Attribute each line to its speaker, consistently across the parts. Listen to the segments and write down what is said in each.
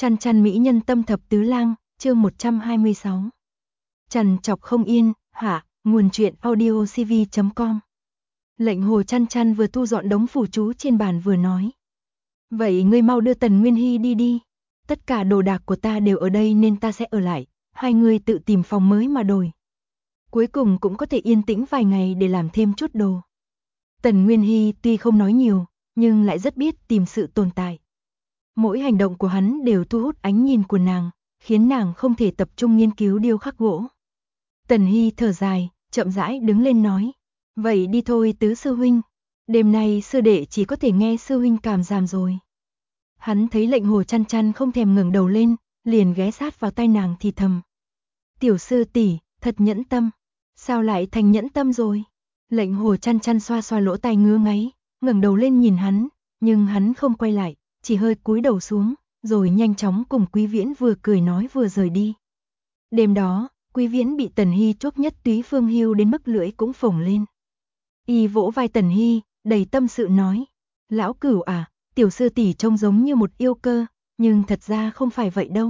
Speaker 1: Chăn chăn mỹ nhân tâm thập tứ lang, chương 126. Trằn trọc không yên, hạ, nguồn truyện audiocv.com. Lệnh Hồ chăn chăn vừa thu dọn đống phù chú trên bàn vừa nói. Vậy ngươi mau đưa Tần Nguyên Hy đi đi. Tất cả đồ đạc của ta đều ở đây nên ta sẽ ở lại, hai người tự tìm phòng mới mà đổi. Cuối cùng cũng có thể yên tĩnh vài ngày để làm thêm chút đồ. Tần Nguyên Hy tuy không nói nhiều, nhưng lại rất biết tìm sự tồn tại. Mỗi hành động của hắn đều thu hút ánh nhìn của nàng, khiến nàng không thể tập trung nghiên cứu điêu khắc gỗ. Tần Hy thở dài, chậm rãi đứng lên nói. Vậy đi thôi tứ sư huynh. Đêm nay sư đệ chỉ có thể nghe sư huynh cảm giảm rồi. Hắn thấy Lệnh Hồ chăn chăn không thèm ngẩng đầu lên, liền ghé sát vào tai nàng thì thầm. Tiểu sư tỷ, thật nhẫn tâm. Sao lại thành nhẫn tâm rồi? Lệnh Hồ chăn chăn xoa xoa lỗ tai ngứa ngáy, ngẩng đầu lên nhìn hắn, nhưng hắn không quay lại, chỉ hơi cúi đầu xuống, rồi nhanh chóng cùng Quý Viễn vừa cười nói vừa rời đi. Đêm đó, Quý Viễn bị Tần Hy chuốc nhất túy phương hưu đến mức lưỡi cũng phồng lên. Y vỗ vai Tần Hy, đầy tâm sự nói. Lão Cửu à, tiểu sư tỷ trông giống như một yêu cơ, nhưng thật ra không phải vậy đâu.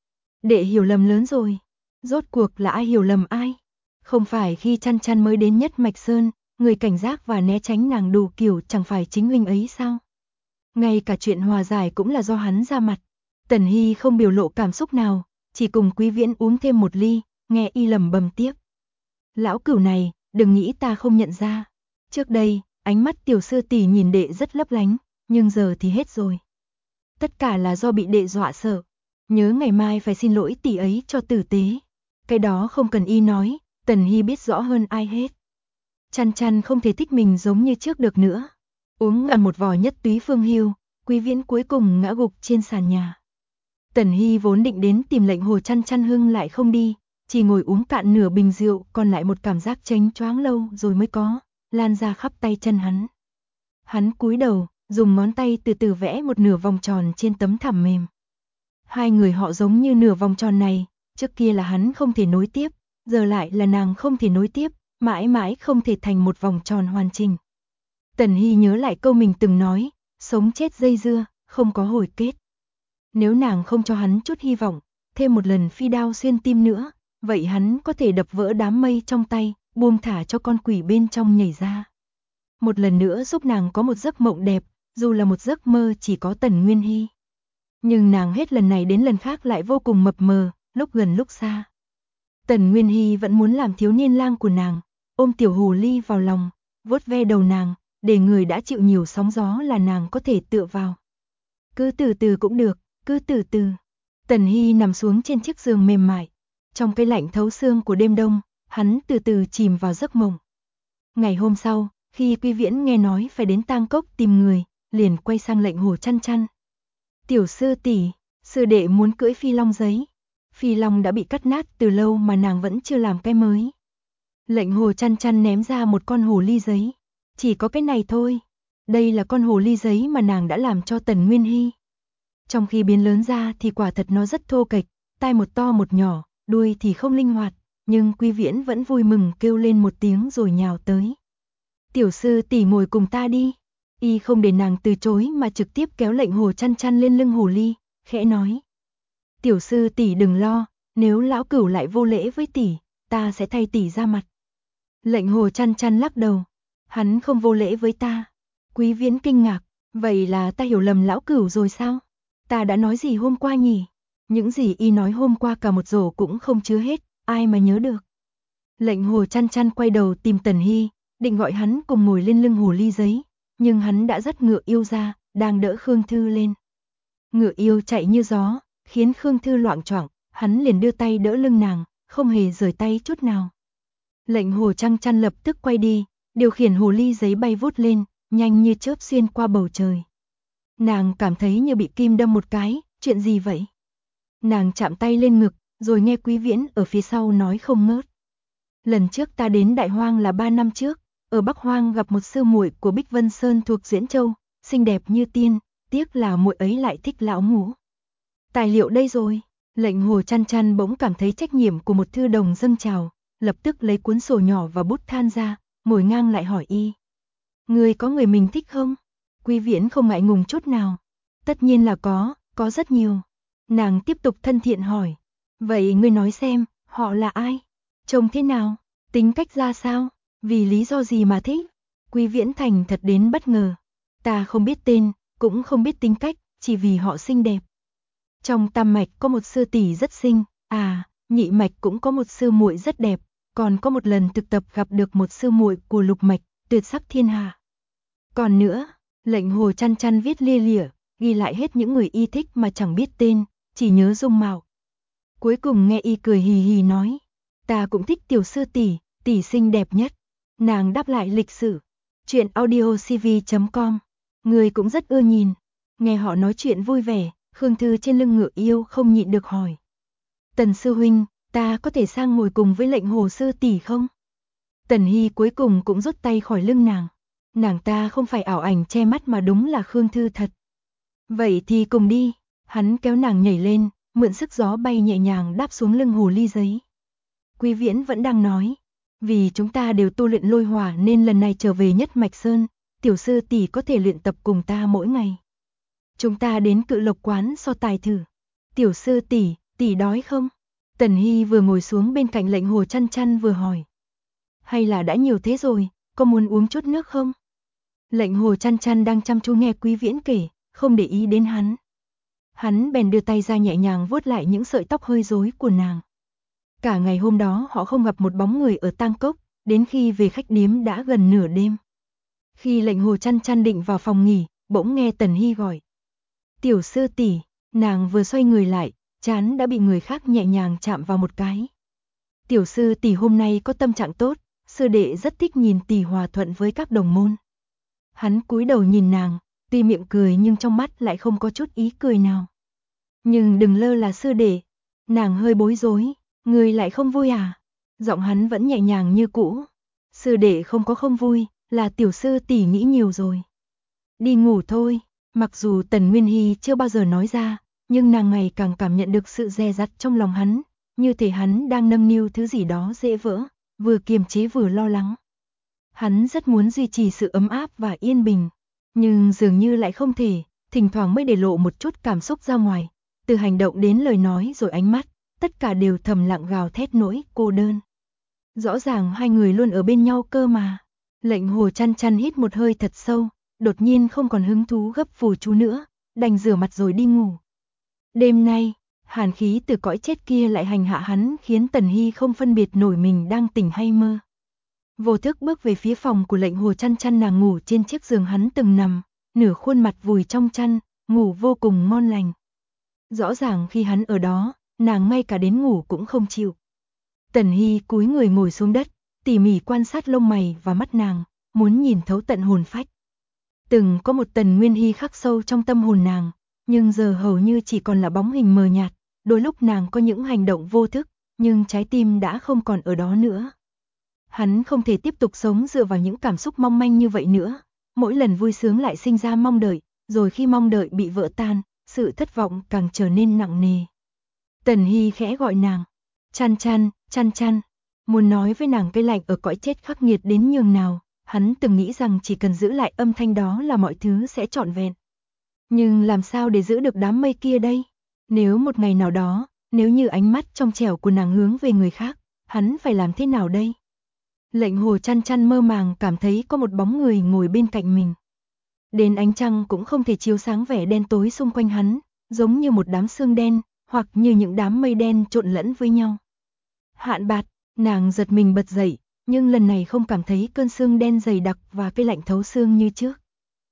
Speaker 1: Đệ hiểu lầm lớn rồi. Rốt cuộc là ai hiểu lầm ai? Không phải khi chăn chăn mới đến Nhất Mạch Sơn, người cảnh giác và né tránh nàng đủ kiểu chẳng phải chính huynh ấy sao? Ngay cả chuyện hòa giải cũng là do hắn ra mặt. Tần Hy không biểu lộ cảm xúc nào, chỉ cùng Quý Viễn uống thêm một ly, nghe y lẩm bẩm tiếp. Lão Cửu này, đừng nghĩ ta không nhận ra. Trước đây, ánh mắt tiểu sư tỷ nhìn đệ rất lấp lánh, nhưng giờ thì hết rồi. Tất cả là do bị đệ dọa sợ. Nhớ ngày mai phải xin lỗi tỷ ấy cho tử tế. Cái đó không cần y nói, Tần Hy biết rõ hơn ai hết. Chăn chăn không thể thích mình giống như trước được nữa. Uống gần một vò nhất túy phương hưu, Quý Viễn cuối cùng ngã gục trên sàn nhà. Tần Hy vốn định đến tìm Lệnh Hồ chăn chăn hưng lại không đi, chỉ ngồi uống cạn nửa bình rượu, còn lại một cảm giác chênh choáng lâu rồi mới có, lan ra khắp tay chân hắn. Hắn cúi đầu, dùng ngón tay từ từ vẽ một nửa vòng tròn trên tấm thảm mềm. Hai người họ giống như nửa vòng tròn này, trước kia là hắn không thể nối tiếp, giờ lại là nàng không thể nối tiếp, mãi mãi không thể thành một vòng tròn hoàn chỉnh. Tần Hy nhớ lại câu mình từng nói, sống chết dây dưa, không có hồi kết. Nếu nàng không cho hắn chút hy vọng, thêm một lần phi đao xuyên tim nữa, vậy hắn có thể đập vỡ đám mây trong tay, buông thả cho con quỷ bên trong nhảy ra. Một lần nữa giúp nàng có một giấc mộng đẹp, dù là một giấc mơ chỉ có Tần Nguyên Hy. Nhưng nàng hết lần này đến lần khác lại vô cùng mập mờ, lúc gần lúc xa. Tần Nguyên Hy vẫn muốn làm thiếu niên lang của nàng, ôm tiểu hồ ly vào lòng, vuốt ve đầu nàng, để người đã chịu nhiều sóng gió là nàng có thể tựa vào. Cứ từ từ cũng được, cứ từ từ. Tần Hy nằm xuống trên chiếc giường mềm mại. Trong cái lạnh thấu xương của đêm đông, hắn từ từ chìm vào giấc mộng. Ngày hôm sau, khi Quý Viễn nghe nói phải đến Tang Cốc tìm người, liền quay sang Lệnh Hồ chăn chăn. Tiểu sư tỷ, sư đệ muốn cưỡi phi long giấy. Phi long đã bị cắt nát từ lâu mà nàng vẫn chưa làm cái mới. Lệnh Hồ chăn chăn ném ra một con hồ ly giấy. Chỉ có cái này thôi. Đây là con hồ ly giấy mà nàng đã làm cho Tần Nguyên Hy. Trong khi biến lớn ra thì quả thật nó rất thô kệch, tai một to một nhỏ, đuôi thì không linh hoạt, nhưng Quý Viễn vẫn vui mừng kêu lên một tiếng rồi nhào tới. Tiểu sư tỷ ngồi cùng ta đi. Y không để nàng từ chối mà trực tiếp kéo Lệnh Hồ chăn chăn lên lưng hồ ly, khẽ nói. Tiểu sư tỷ đừng lo, nếu lão Cửu lại vô lễ với tỷ, ta sẽ thay tỷ ra mặt. Lệnh Hồ chăn chăn lắc đầu. Hắn không vô lễ với ta. Quý Viễn kinh ngạc, vậy là ta hiểu lầm lão Cửu rồi sao? Ta đã nói gì hôm qua nhỉ? Những gì y nói hôm qua cả một rổ cũng không chứa hết, ai mà nhớ được. Lệnh Hồ chăn chăn quay đầu tìm Tần Hy, định gọi hắn cùng ngồi lên lưng hồ ly giấy, nhưng hắn đã dắt ngựa yêu ra, đang đỡ Khương Thư lên. Ngựa yêu chạy như gió, khiến Khương Thư loạng choạng, hắn liền đưa tay đỡ lưng nàng, không hề rời tay chút nào. Lệnh Hồ chăn chăn lập tức quay đi, điều khiển hồ ly giấy bay vút lên, nhanh như chớp xuyên qua bầu trời. Nàng cảm thấy như bị kim đâm một cái, chuyện gì vậy? Nàng chạm tay lên ngực, rồi nghe Quý Viễn ở phía sau nói không ngớt. Lần trước ta đến Đại Hoang là 3 năm trước, ở Bắc Hoang gặp một sư muội của Bích Vân Sơn thuộc Diễn Châu, xinh đẹp như tiên, tiếc là muội ấy lại thích lão ngũ. Tài liệu đây rồi. Lệnh Hồ chăn chăn bỗng cảm thấy trách nhiệm của một thư đồng dâng trào, lập tức lấy cuốn sổ nhỏ và bút than ra, ngồi ngang lại hỏi y. Người có người mình thích không? Quý Viễn không ngại ngùng chút nào. Tất nhiên là có rất nhiều. Nàng tiếp tục thân thiện hỏi. Vậy ngươi nói xem, họ là ai? Trông thế nào? Tính cách ra sao? Vì lý do gì mà thích? Quý Viễn Thành thật đến bất ngờ. Ta không biết tên, cũng không biết tính cách, chỉ vì họ xinh đẹp. Trong tam mạch có một sư tỷ rất xinh, nhị mạch cũng có một sư muội rất đẹp, còn có một lần thực tập gặp được một sư muội của lục mạch, tuyệt sắc thiên hạ. Còn nữa, lệnh hồ chăn chăn viết lia lịa, ghi lại hết những người y thích mà chẳng biết tên, chỉ nhớ dung mạo. Cuối cùng nghe y cười hì hì nói, ta cũng thích tiểu sư tỷ, tỷ xinh đẹp nhất. Nàng đáp lại lịch sự. Chuyện audiocv.com. Người cũng rất ưa nhìn. Nghe họ nói chuyện vui vẻ, Khương Thư trên lưng ngựa yêu không nhịn được hỏi. Tần sư huynh, ta có thể sang ngồi cùng với lệnh hồ sư tỷ không? Tần Hy cuối cùng cũng rút tay khỏi lưng nàng. Nàng ta không phải ảo ảnh che mắt mà đúng là Khương Thư thật. Vậy thì cùng đi. Hắn kéo nàng nhảy lên, mượn sức gió bay nhẹ nhàng đáp xuống lưng hồ ly giấy. Quý Viễn vẫn đang nói. Vì chúng ta đều tu luyện lôi hỏa nên lần này trở về Nhất Mạch Sơn, tiểu sư tỷ có thể luyện tập cùng ta mỗi ngày. Chúng ta đến Cự Lộc quán so tài thử. Tiểu sư tỷ, tỷ đói không? Tần Hy vừa ngồi xuống bên cạnh lệnh hồ chăn chăn vừa hỏi. Hay là đã nhiều thế rồi, có muốn uống chút nước không? Lệnh hồ chăn chăn đang chăm chú nghe Quý Viễn kể, không để ý đến hắn. Hắn bèn đưa tay ra nhẹ nhàng vuốt lại những sợi tóc hơi rối của nàng. Cả ngày hôm đó họ không gặp một bóng người ở Tang Cốc, đến khi về khách điếm đã gần nửa đêm. Khi lệnh hồ chăn chăn định vào phòng nghỉ, bỗng nghe Tần Hy gọi. Tiểu sư tỷ, nàng vừa xoay người lại, trán đã bị người khác nhẹ nhàng chạm vào một cái. Tiểu sư tỷ hôm nay có tâm trạng tốt, sư đệ rất thích nhìn tỷ hòa thuận với các đồng môn. Hắn cúi đầu nhìn nàng, tuy miệng cười nhưng trong mắt lại không có chút ý cười nào. Nhưng đừng lơ là sư đệ. Nàng hơi bối rối. Người lại không vui à? Giọng hắn vẫn nhẹ nhàng như cũ. Sư đệ không có không vui, là tiểu sư tỷ nghĩ nhiều rồi. Đi ngủ thôi. Mặc dù Tần Nguyên Hy chưa bao giờ nói ra, nhưng nàng ngày càng cảm nhận được sự dè dặt trong lòng hắn, như thể hắn đang nâng niu thứ gì đó dễ vỡ, vừa kiềm chế vừa lo lắng. Hắn rất muốn duy trì sự ấm áp và yên bình, nhưng dường như lại không thể, thỉnh thoảng mới để lộ một chút cảm xúc ra ngoài, từ hành động đến lời nói rồi ánh mắt, tất cả đều thầm lặng gào thét nỗi cô đơn. Rõ ràng hai người luôn ở bên nhau cơ mà. Lệnh hồ chăn chăn hít một hơi thật sâu, đột nhiên không còn hứng thú gấp phù chú nữa, đành rửa mặt rồi đi ngủ. Đêm nay, hàn khí từ cõi chết kia lại hành hạ hắn khiến Tần Hy không phân biệt nổi mình đang tỉnh hay mơ. Vô thức bước về phía phòng của lệnh hồ chăn chăn, nàng ngủ trên chiếc giường hắn từng nằm, nửa khuôn mặt vùi trong chăn, ngủ vô cùng ngon lành. Rõ ràng khi hắn ở đó, nàng ngay cả đến ngủ cũng không chịu. Tần Hy cúi người ngồi xuống đất, tỉ mỉ quan sát lông mày và mắt nàng, muốn nhìn thấu tận hồn phách. Từng có một Tần Nguyên Hy khắc sâu trong tâm hồn nàng, nhưng giờ hầu như chỉ còn là bóng hình mờ nhạt, đôi lúc nàng có những hành động vô thức, nhưng trái tim đã không còn ở đó nữa. Hắn không thể tiếp tục sống dựa vào những cảm xúc mong manh như vậy nữa, mỗi lần vui sướng lại sinh ra mong đợi, rồi khi mong đợi bị vỡ tan, sự thất vọng càng trở nên nặng nề. Tần Hy khẽ gọi nàng, chăn chăn, chăn chăn, muốn nói với nàng cái lạnh ở cõi chết khắc nghiệt đến nhường nào, hắn từng nghĩ rằng chỉ cần giữ lại âm thanh đó là mọi thứ sẽ trọn vẹn. Nhưng làm sao để giữ được đám mây kia đây? Nếu một ngày nào đó, nếu như ánh mắt trong trẻo của nàng hướng về người khác, hắn phải làm thế nào đây? Lệnh hồ chăn chăn mơ màng cảm thấy có một bóng người ngồi bên cạnh mình. Đến ánh trăng cũng không thể chiếu sáng vẻ đen tối xung quanh hắn, giống như một đám sương đen, hoặc như những đám mây đen trộn lẫn với nhau. Hạn Bạt, nàng giật mình bật dậy, nhưng lần này không cảm thấy cơn sương đen dày đặc và cái lạnh thấu xương như trước.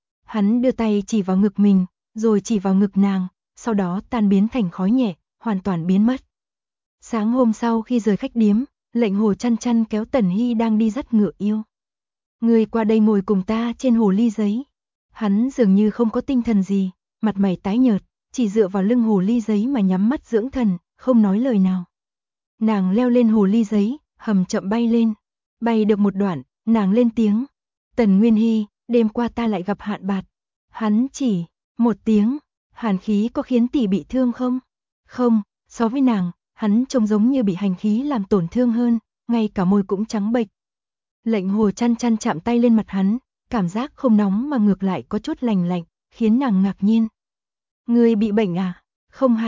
Speaker 1: Hắn đưa tay chỉ vào ngực mình, rồi chỉ vào ngực nàng, sau đó tan biến thành khói nhẹ, hoàn toàn biến mất. Sáng hôm sau khi rời khách điếm, lệnh hồ chăn chăn kéo Tần Hy đang đi dắt ngựa yêu. Người qua đây ngồi cùng ta trên hồ ly giấy. Hắn dường như không có tinh thần gì, mặt mày tái nhợt, chỉ dựa vào lưng hồ ly giấy mà nhắm mắt dưỡng thần, không nói lời nào. Nàng leo lên hồ ly giấy, hầm chậm bay lên. Bay được một đoạn, nàng lên tiếng. Tần Nguyên Hy, đêm qua ta lại gặp Hạn Bạt. Hắn chỉ, một tiếng, hàn khí có khiến tỷ bị thương không? Không, so với nàng, hắn trông giống như bị hành khí làm tổn thương hơn, ngay cả môi cũng trắng bệch. Lệnh hồ chăn chăn chạm tay lên mặt hắn, cảm giác không nóng mà ngược lại có chút lành lạnh, khiến nàng ngạc nhiên. Ngươi bị bệnh à? Không hẳn,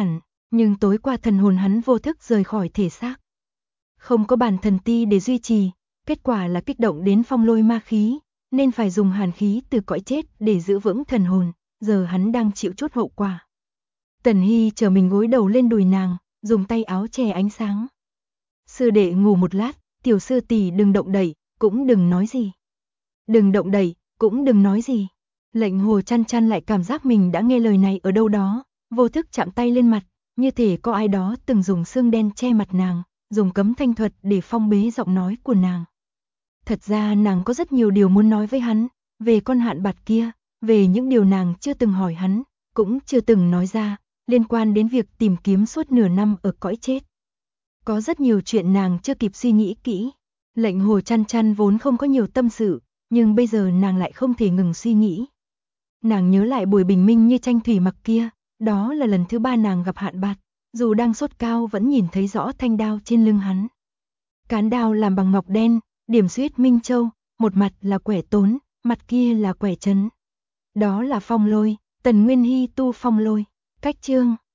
Speaker 1: Nhưng tối qua thần hồn hắn vô thức rời khỏi thể xác. Không có bản thần ti để duy trì, kết quả là kích động đến phong lôi ma khí, nên phải dùng hàn khí từ cõi chết để giữ vững thần hồn, giờ hắn đang chịu chút hậu quả. Tần Hy chờ mình gối đầu lên đùi nàng, dùng tay áo che ánh sáng. Sư đệ ngủ một lát, tiểu sư tỷ đừng động đậy, cũng đừng nói gì. Đừng động đậy, cũng đừng nói gì. Lệnh Hồ Chăn Chăn lại cảm giác mình đã nghe lời này ở đâu đó, vô thức chạm tay lên mặt, như thể có ai đó từng dùng xương đen che mặt nàng, dùng cấm thanh thuật để phong bế giọng nói của nàng. Thật ra nàng có rất nhiều điều muốn nói với hắn, về con hạn bạt kia, về những điều nàng chưa từng hỏi hắn, cũng chưa từng nói ra, liên quan đến việc tìm kiếm suốt nửa năm ở cõi chết. Có rất nhiều chuyện nàng chưa kịp suy nghĩ kỹ. Lệnh Hồ Chăn Chăn vốn không có nhiều tâm sự, nhưng bây giờ nàng lại không thể ngừng suy nghĩ. Nàng nhớ lại buổi bình minh như tranh thủy mặc kia, đó là lần thứ 3 nàng gặp Hạn Bạt, dù đang sốt cao vẫn nhìn thấy rõ thanh đao trên lưng hắn. Cán đao làm bằng ngọc đen, điểm xuyết minh châu, một mặt là quẻ tốn, mặt kia là quẻ trấn. Đó là phong lôi, Tần Nguyên Hy tu phong lôi. Cách chương